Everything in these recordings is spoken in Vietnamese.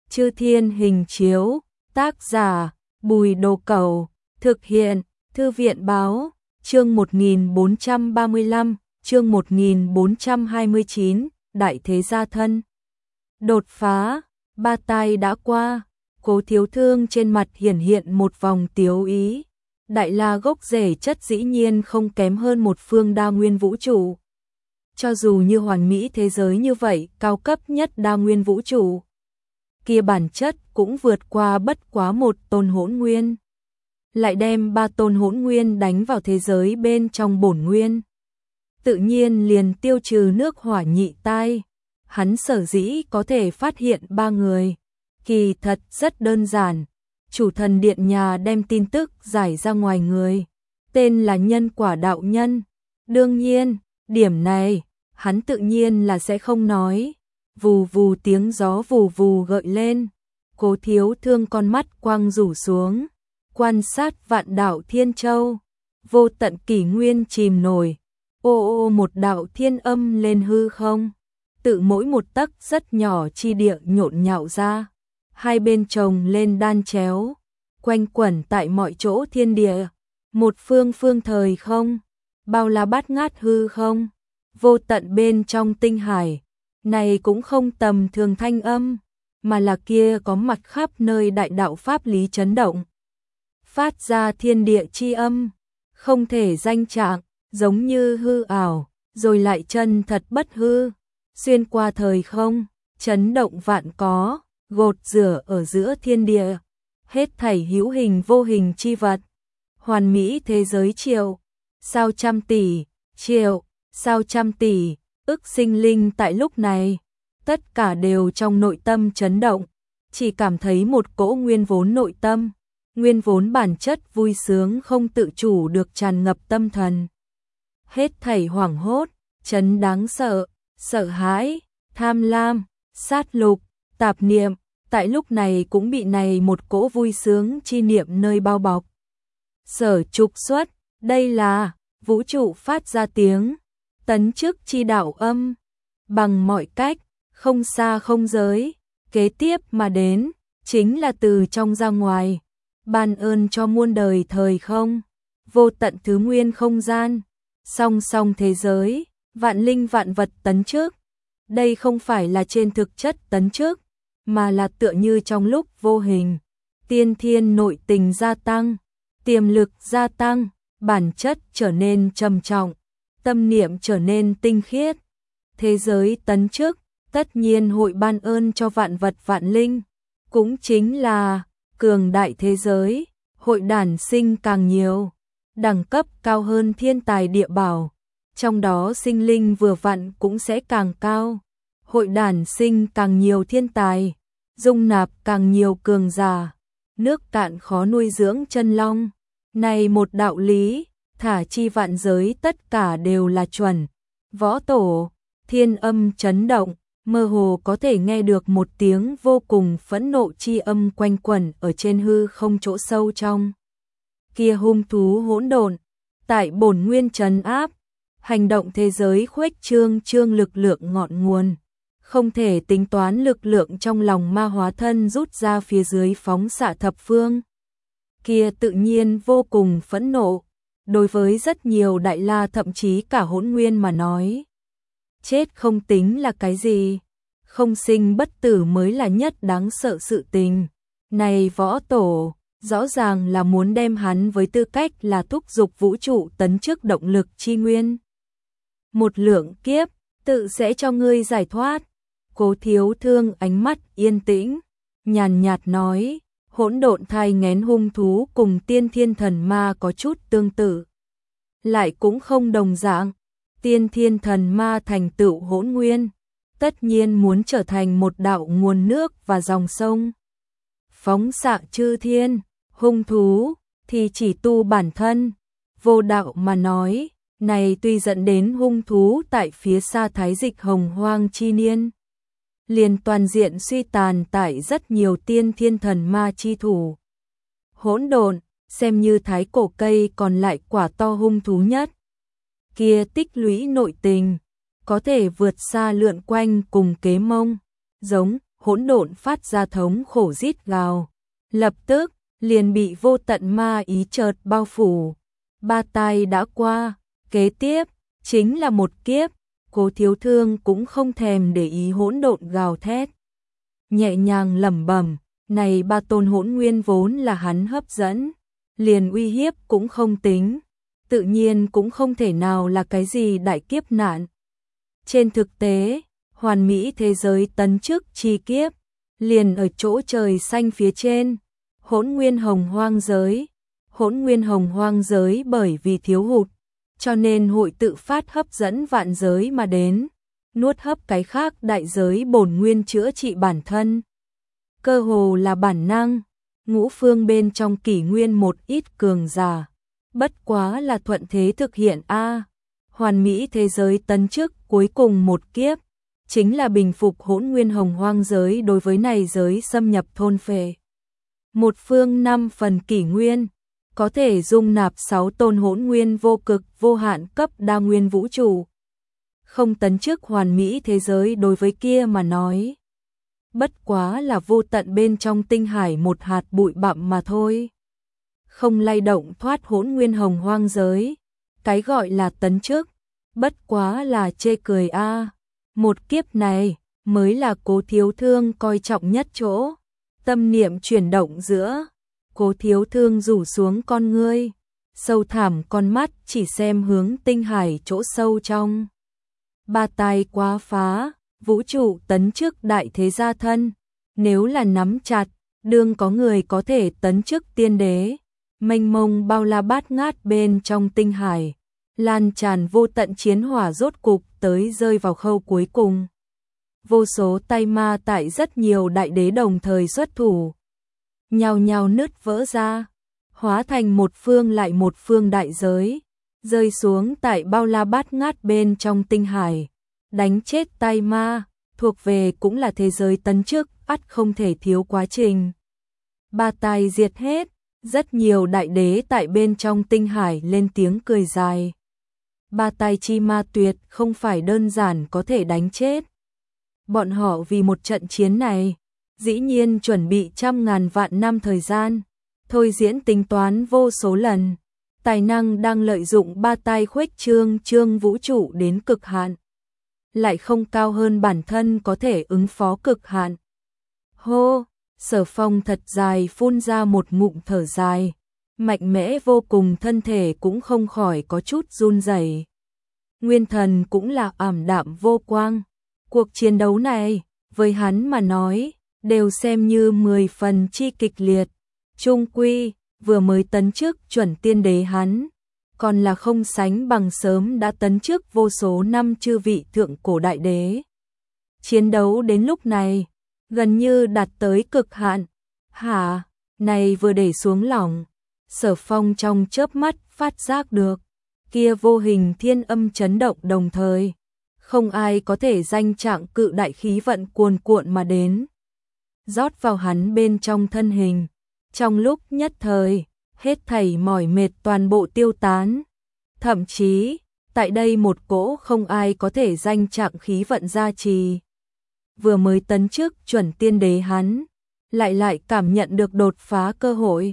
Chư Thiên Hình Chiếu, tác giả Bùi Đồ Cẩu, thực hiện Thư viện Báo, chương 1435, chương 1429, Đại Thế Gia Thân. Đột phá, ba tai đã qua, Cố Thiếu Thương trên mặt hiển hiện một vòng tiếu ý. Đại La gốc rễ chất dĩ nhiên không kém hơn một phương đa nguyên vũ trụ. Cho dù như hoàn mỹ thế giới như vậy, cao cấp nhất đa nguyên vũ trụ kia bản chất cũng vượt qua bất quá một tôn hỗn nguyên. Lại đem ba tôn hỗn nguyên đánh vào thế giới bên trong bổn nguyên. Tự nhiên liền tiêu trừ nước hỏa nhị tai. Hắn sở dĩ có thể phát hiện ba người, kỳ thật rất đơn giản. Chủ thần điện nhà đem tin tức giải ra ngoài người, tên là Nhân Quả đạo nhân. Đương nhiên, điểm này, hắn tự nhiên là sẽ không nói. Vù vù tiếng gió vù vù gợi lên, Cố Thiếu Thương con mắt quang rủ xuống, quan sát vạn đạo thiên châu, vô tận kỷ nguyên chìm nổi, ô ô một đạo thiên âm lên hư không, tự mỗi một tấc rất nhỏ chi địa nhộn nhạo ra, hai bên chồng lên đan chéo, quanh quẩn tại mọi chỗ thiên địa, một phương phương thời không, bao la bát ngát hư không, vô tận bên trong tinh hải. Này cũng không tầm thường thanh âm, mà là kia có mặt khắp nơi đại đạo pháp lý chấn động. Phát ra thiên địa chi âm, không thể danh trạng, giống như hư ảo, rồi lại chân thật bất hư, xuyên qua thời không, chấn động vạn có, gột rửa ở giữa thiên địa, hết thảy hữu hình vô hình chi vật. Hoàn mỹ thế giới triệu, sao trăm tỷ, triệu, sao trăm tỷ. Ức sinh linh tại lúc này, tất cả đều trong nội tâm chấn động, chỉ cảm thấy một cỗ nguyên vốn nội tâm, nguyên vốn bản chất vui sướng không tự chủ được tràn ngập tâm thần. Hết thảy hoảng hốt, chấn đáng sợ, sợ hãi, tham lam, sát lục, tạp niệm, tại lúc này cũng bị này một cỗ vui sướng chi niệm nơi bao bọc. Sở trục xuất, đây là vũ trụ phát ra tiếng. Tấn chức chi đạo âm, bằng mọi cách, không xa không giới, kế tiếp mà đến, chính là từ trong ra ngoài, ban ơn cho muôn đời thời không, vô tận thứ nguyên không gian, song song thế giới, vạn linh vạn vật tấn chức. Đây không phải là trên thực chất tấn chức, mà là tựa như trong lúc vô hình, tiên thiên nội tình gia tăng, tiềm lực gia tăng, bản chất trở nên trầm trọng. Tâm niệm trở nên tinh khiết, thế giới tấn chức, tất nhiên hội ban ơn cho vạn vật vạn linh, cũng chính là cường đại thế giới, hội đản sinh càng nhiều, đẳng cấp cao hơn thiên tài địa bảo, trong đó sinh linh vừa vặn cũng sẽ càng cao, hội đản sinh càng nhiều thiên tài, dung nạp càng nhiều cường giả, nước cạn khó nuôi dưỡng chân long, này một đạo lý. Thả chi vạn giới tất cả đều là chuẩn. Võ tổ, thiên âm chấn động, mơ hồ có thể nghe được một tiếng vô cùng phẫn nộ chi âm quanh quẩn ở trên hư không chỗ sâu trong. Kia hung thú hỗn độn, tại bổn nguyên trấn áp, hành động thế giới khuếch trương lực lượng ngọn nguồn. Không thể tính toán lực lượng trong lòng ma hóa thân rút ra phía dưới phóng xạ thập phương. Kia tự nhiên vô cùng phẫn nộ. Đối với rất nhiều đại la thậm chí cả hỗn nguyên mà nói, chết không tính là cái gì, không sinh bất tử mới là nhất đáng sợ sự tình. Này võ tổ, rõ ràng là muốn đem hắn với tư cách là thúc dục vũ trụ tấn chức động lực chi nguyên. Một lượng kiếp, tự sẽ cho ngươi giải thoát. Cố Thiếu Thương ánh mắt yên tĩnh, nhàn nhạt nói. Hỗn độn thai nghén hung thú cùng tiên thiên thần ma có chút tương tự, lại cũng không đồng dạng. Tiên thiên thần ma thành tựu hỗn nguyên, tất nhiên muốn trở thành một đạo nguồn nước và dòng sông. Phóng xạ chư thiên, hung thú thì chỉ tu bản thân, vô đạo mà nói, này tuy dẫn đến hung thú tại phía xa thái dịch hồng hoang chi niên. Liền toàn diện suy tàn tại rất nhiều tiên thiên thần ma chi thủ. Hỗn độn, xem như thái cổ cây còn lại quả to hung thú nhất. Kia tích lũy nội tình, có thể vượt xa lượn quanh cùng kế mông, giống, hỗn độn phát ra thống khổ rít gào. Lập tức, liền bị vô tận ma ý chợt bao phủ. Ba tai đã qua, kế tiếp, chính là một kiếp, Cố Thiếu Thương cũng không thèm để ý hỗn độn gào thét. Nhẹ nhàng lẩm bẩm, này ba tôn hỗn nguyên vốn là hắn hấp dẫn, liền uy hiếp cũng không tính, tự nhiên cũng không thể nào là cái gì đại kiếp nạn. Trên thực tế, hoàn mỹ thế giới tấn chức chi kiếp, liền ở chỗ trời xanh phía trên, hỗn nguyên hồng hoang giới. Hỗn nguyên hồng hoang giới bởi vì thiếu hụt, cho nên hội tự phát hấp dẫn vạn giới mà đến, nuốt hấp cái khác đại giới bổn nguyên chữa trị bản thân. Cơ hồ là bản năng, ngũ phương bên trong kỷ nguyên một ít cường giả, bất quá là thuận thế thực hiện hoàn mỹ thế giới tấn chức cuối cùng một kiếp, chính là bình phục hỗn nguyên hồng hoang giới đối với này giới xâm nhập thôn phệ. Một phương 5 phần kỷ nguyên, có thể dung nạp 6 tôn hỗn nguyên vô cực vô hạn cấp đa nguyên vũ trụ. Không tấn chức hoàn mỹ thế giới đối với kia mà nói, bất quá là vô tận bên trong tinh hải một hạt bụi bặm mà thôi. Không lay động thoát hỗn nguyên hồng hoang giới, cái gọi là tấn chức, bất quá là chê cười Một kiếp này mới là Cố Thiếu Thương coi trọng nhất chỗ. Tâm niệm chuyển động giữa, Cố Thiếu Thương rủ xuống con ngươi, sâu thẳm con mắt chỉ xem hướng tinh hải chỗ sâu trong. Ba tai quá phá, vũ trụ tấn chức đại thế gia thân, nếu là nắm chặt, đương có người có thể tấn chức tiên đế, mênh mông bao la bát ngát bên trong tinh hải, lan tràn vô tận chiến hỏa rốt cục tới rơi vào khâu cuối cùng. Vô số tay ma tại rất nhiều đại đế đồng thời xuất thủ, nhào nhào nứt vỡ ra, hóa thành một phương lại một phương đại giới, rơi xuống tại bao la bát ngát bên trong tinh hải, đánh chết tay ma, thuộc về cũng là thế giới tấn chức, ắt không thể thiếu quá trình. Ba tai diệt hết, rất nhiều đại đế tại bên trong tinh hải lên tiếng cười dài. Ba tai chi ma tuyệt không phải đơn giản có thể đánh chết. Bọn họ vì một trận chiến này, dĩ nhiên chuẩn bị trăm ngàn vạn năm thời gian, thôi diễn tính toán vô số lần, tài năng đang lợi dụng ba tai khuếch trương vũ trụ đến cực hạn, lại không cao hơn bản thân có thể ứng phó cực hạn. Hô, Sở Phong thật dài phun ra một ngụm thở dài, mạnh mẽ vô cùng, thân thể cũng không khỏi có chút run rẩy. Nguyên thần cũng là ảm đạm vô quang. Cuộc chiến đấu này, với hắn mà nói, đều xem như 10 phần chi kịch liệt. Chung quy, vừa mới tấn chức chuẩn tiên đế hắn, còn là không sánh bằng sớm đã tấn chức vô số năm chư vị thượng cổ đại đế. Chiến đấu đến lúc này, gần như đạt tới cực hạn. Hả, này vừa để xuống lòng, Sở Phong trong chớp mắt phát giác được, kia vô hình thiên âm chấn động đồng thời. Không ai có thể danh trạng cự đại khí vận cuồn cuộn mà đến, rót vào hắn bên trong thân hình. Trong lúc nhất thời, hết thảy mỏi mệt toàn bộ tiêu tán. Thậm chí, tại đây một cỗ không ai có thể danh trạng khí vận gia trì. Vừa mới tấn chức chuẩn tiên đế hắn, lại cảm nhận được đột phá cơ hội.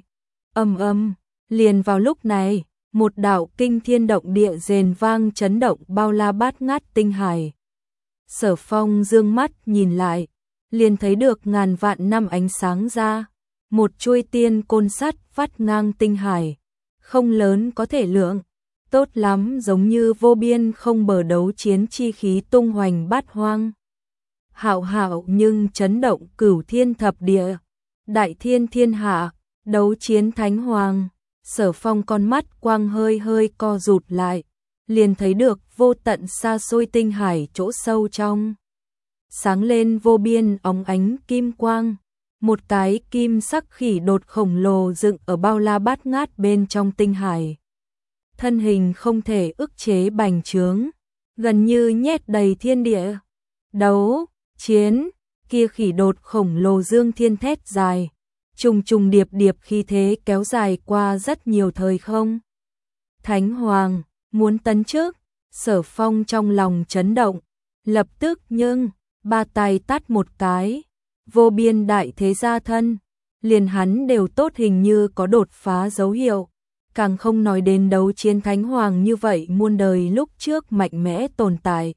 Liền vào lúc này, một đạo kinh thiên động địa rền vang chấn động bao la bát ngát tinh hải. Sở Phong dương mắt nhìn lại, liền thấy được ngàn vạn năm ánh sáng ra, một chuôi tiên côn sắt vắt ngang tinh hải, không lớn có thể lượng, tốt lắm giống như vô biên không bờ đấu chiến chi khí tung hoành bát hoang. Hạo hạo nhưng chấn động cửu thiên thập địa, đại thiên thiên hạ, đấu chiến thánh hoàng. Sở Phong con mắt quang hơi co rụt lại, liền thấy được vô tận xa xôi tinh hải chỗ sâu trong. Sáng lên vô biên óng ánh kim quang, một cái kim sắc khỉ đột khổng lồ dựng ở bao la bát ngát bên trong tinh hải. Thân hình không thể ức chế bành trướng, gần như nhét đầy thiên địa. Đấu, chiến, kia khỉ đột khổng lồ dương thiên thét dài. Trùng điệp khi thế kéo dài qua rất nhiều thời không. Thánh Hoàng, muốn tấn chức, Sở Phong trong lòng chấn động, lập tức nhưng, ba tay tát một cái, vô biên đại thế gia thân, liền hắn đều tốt hình như có đột phá dấu hiệu, càng không nói đến đấu chiến thánh hoàng như vậy muôn đời lúc trước mạnh mẽ tồn tại.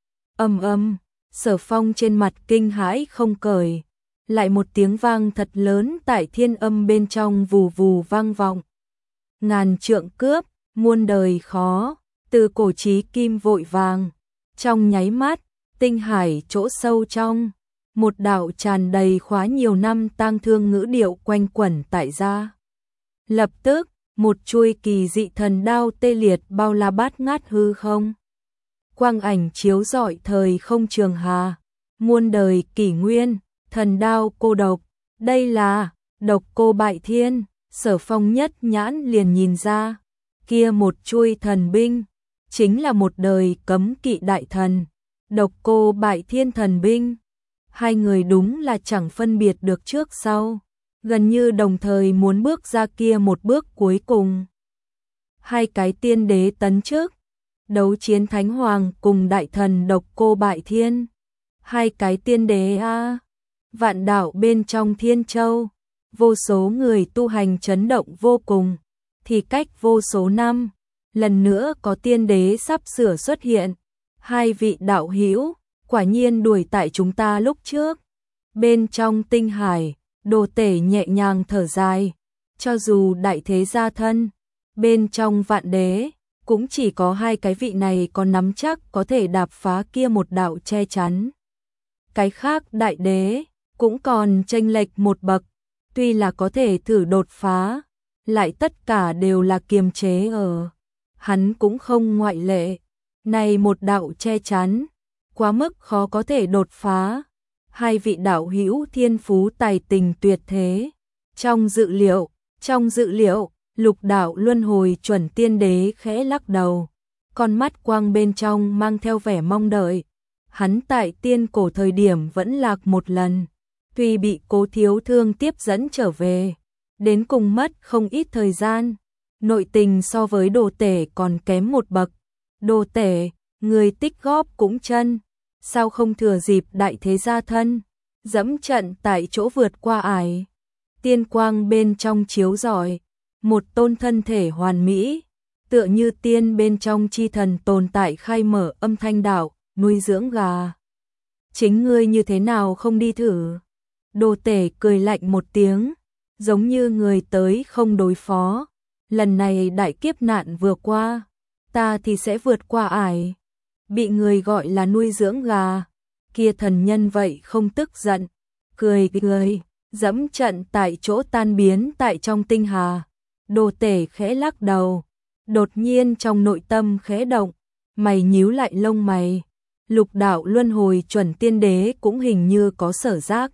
Sở Phong trên mặt kinh hãi không cởi, lại một tiếng vang thật lớn tại thiên âm bên trong vù vù vang vọng. Ngàn trượng cướp, muôn đời khó, từ cổ chí kim vội vàng, trong nháy mắt, tinh hải chỗ sâu trong, một đạo tràn đầy khóa nhiều năm tang thương ngữ điệu quanh quẩn tại gia. Lập tức, một chuôi kỳ dị thần đao tê liệt bao la bát ngát hư không. Quang ảnh chiếu rọi thời không trường hà, muôn đời kỷ nguyên, thần đao cô độc, đây là Độc Cô Bại Thiên. Sở Phong nhất nhãn liền nhìn ra, kia một chuôi thần binh, chính là một đời cấm kỵ đại thần, Độc Cô Bại Thiên thần binh. Hai người đúng là chẳng phân biệt được trước sau, gần như đồng thời muốn bước ra kia một bước cuối cùng. Hai cái tiên đế tấn trước, đấu chiến thánh hoàng cùng đại thần Độc Cô Bại Thiên. Hai cái tiên đế a, vạn đạo bên trong Thiên Châu, vô số người tu hành chấn động vô cùng, thì cách vô số năm, lần nữa có tiên đế sắp sửa xuất hiện. Hai vị đạo hữu, quả nhiên đuổi tại chúng ta lúc trước. Bên trong tinh hải, Đồ Tể nhẹ nhàng thở dài, cho dù đại thế gia thân, bên trong vạn đế, cũng chỉ có hai cái vị này có nắm chắc có thể đạp phá kia một đạo che chắn. Cái khác đại đế, cũng còn chênh lệch một bậc, tuy là có thể thử đột phá, lại tất cả đều là kiềm chế ở. Hắn cũng không ngoại lệ, này một đạo che chắn, quá mức khó có thể đột phá. Hai vị đạo hữu thiên phú tài tình tuyệt thế. Trong dự liệu, Lục đạo luân hồi chuẩn tiên đế khẽ lắc đầu, con mắt quang bên trong mang theo vẻ mong đợi. Hắn tại tiên cổ thời điểm vẫn lạc một lần, tuy bị Cố Thiếu Thương tiếp dẫn trở về, đến cùng mất không ít thời gian, nội tình so với Đồ Tể còn kém một bậc. Đồ Tể, người tích góp cũng chân, sao không thừa dịp đại thế gia thân, dẫm trận tại chỗ vượt qua ải. Tiên quang bên trong chiếu rọi, một tôn thân thể hoàn mỹ, tựa như tiên bên trong chi thần tồn tại khai mở âm thanh đạo, nuôi dưỡng gà. Chính ngươi như thế nào không đi thử? Đồ Tể cười lạnh một tiếng, giống như người tới không đối phó. Lần này đại kiếp nạn vừa qua, ta thì sẽ vượt qua ải. Bị người gọi là nuôi dưỡng gà, kia thần nhân vậy không tức giận, cười, dẫm trận tại chỗ tan biến tại trong tinh hà. Đồ Tể khẽ lắc đầu, đột nhiên trong nội tâm khẽ động, mày nhíu lại lông mày. Lục đạo luân hồi chuẩn tiên đế cũng hình như có sở giác,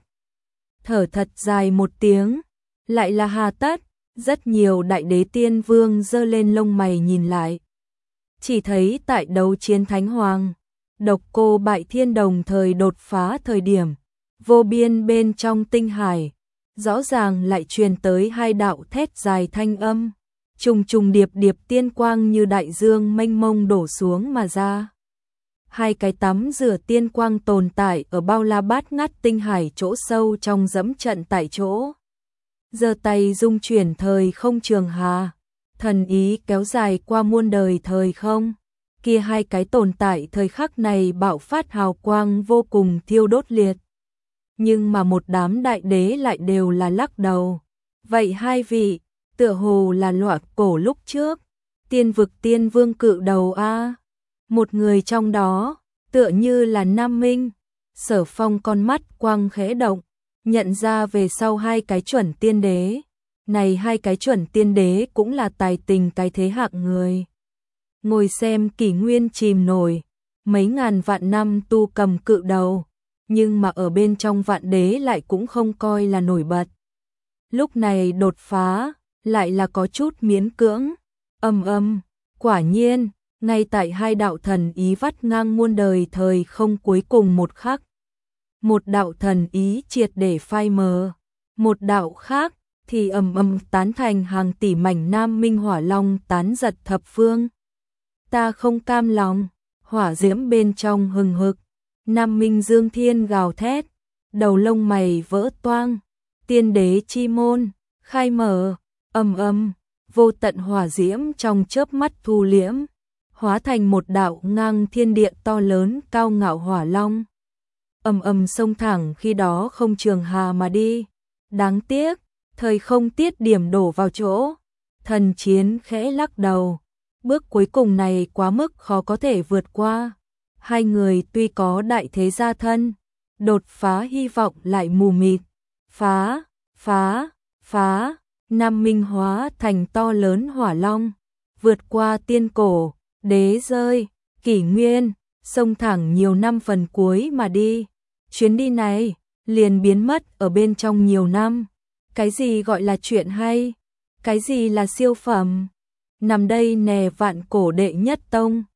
thở thật dài một tiếng, lại là hà tất. Rất nhiều đại đế tiên vương giơ lên lông mày nhìn lại, chỉ thấy tại đấu chiến thánh hoàng, Độc Cô Bại Thiên đồng thời đột phá thời điểm, vô biên bên trong tinh hải, rõ ràng lại truyền tới hai đạo thét dài thanh âm, trùng trùng điệp điệp tiên quang như đại dương mênh mông đổ xuống mà ra. Hai cái tắm rửa tiên quang tồn tại ở bao la bát ngát tinh hải chỗ sâu trong dẫm trận tại chỗ. Giơ tay dung chuyển thời không trường hà, thần ý kéo dài qua muôn đời thời không. Kia hai cái tồn tại thời khắc này bạo phát hào quang vô cùng thiêu đốt liệt. Nhưng mà một đám đại đế lại đều là lắc đầu. Vậy hai vị, tựa hồ là loạt cổ lúc trước, tiên vực tiên vương cự đầu a. Một người trong đó, tựa như là Nam Minh. Sở Phong con mắt quang khẽ động, nhận ra về sau hai cái chuẩn tiên đế. Này hai cái chuẩn tiên đế cũng là tài tình cái thế hạng người. Ngồi xem kỷ nguyên chìm nổi, mấy ngàn vạn năm tu cầm cự đầu, nhưng mà ở bên trong vạn đế lại cũng không coi là nổi bật. Lúc này đột phá, lại là có chút miễn cưỡng. Quả nhiên, ngay tại hai đạo thần ý vắt ngang muôn đời thời không cuối cùng một khắc. Một đạo thần ý triệt để phai mờ, một đạo khác thì tán thành hàng tỷ mảnh Nam Minh hỏa long tán giật thập phương. Ta không cam lòng, hỏa diễm bên trong hừng hực, Nam Minh dương thiên gào thét, đầu lông mày vỡ toang, tiên đế chi môn, khai mở, ầm, vô tận hỏa diễm trong chớp mắt thu liễm, hóa thành một đạo ngang thiên địa to lớn cao ngạo hỏa long. Ầm xông thẳng khi đó không trường hà mà đi. Đáng tiếc, thời không tiết điểm đổ vào chỗ. Thần chiến khẽ lắc đầu, bước cuối cùng này quá mức khó có thể vượt qua. Hai người tuy có đại thế gia thân, đột phá hy vọng lại mù mịt. Phá, Nam Minh hóa thành to lớn hỏa long, vượt qua tiên cổ, đế rơi, kỷ nguyên, xông thẳng nhiều năm phần cuối mà đi. Chuyến đi này liền biến mất ở bên trong nhiều năm. Cái gì gọi là chuyện hay? Cái gì là siêu phẩm? Nằm đây nè vạn cổ đệ nhất tông.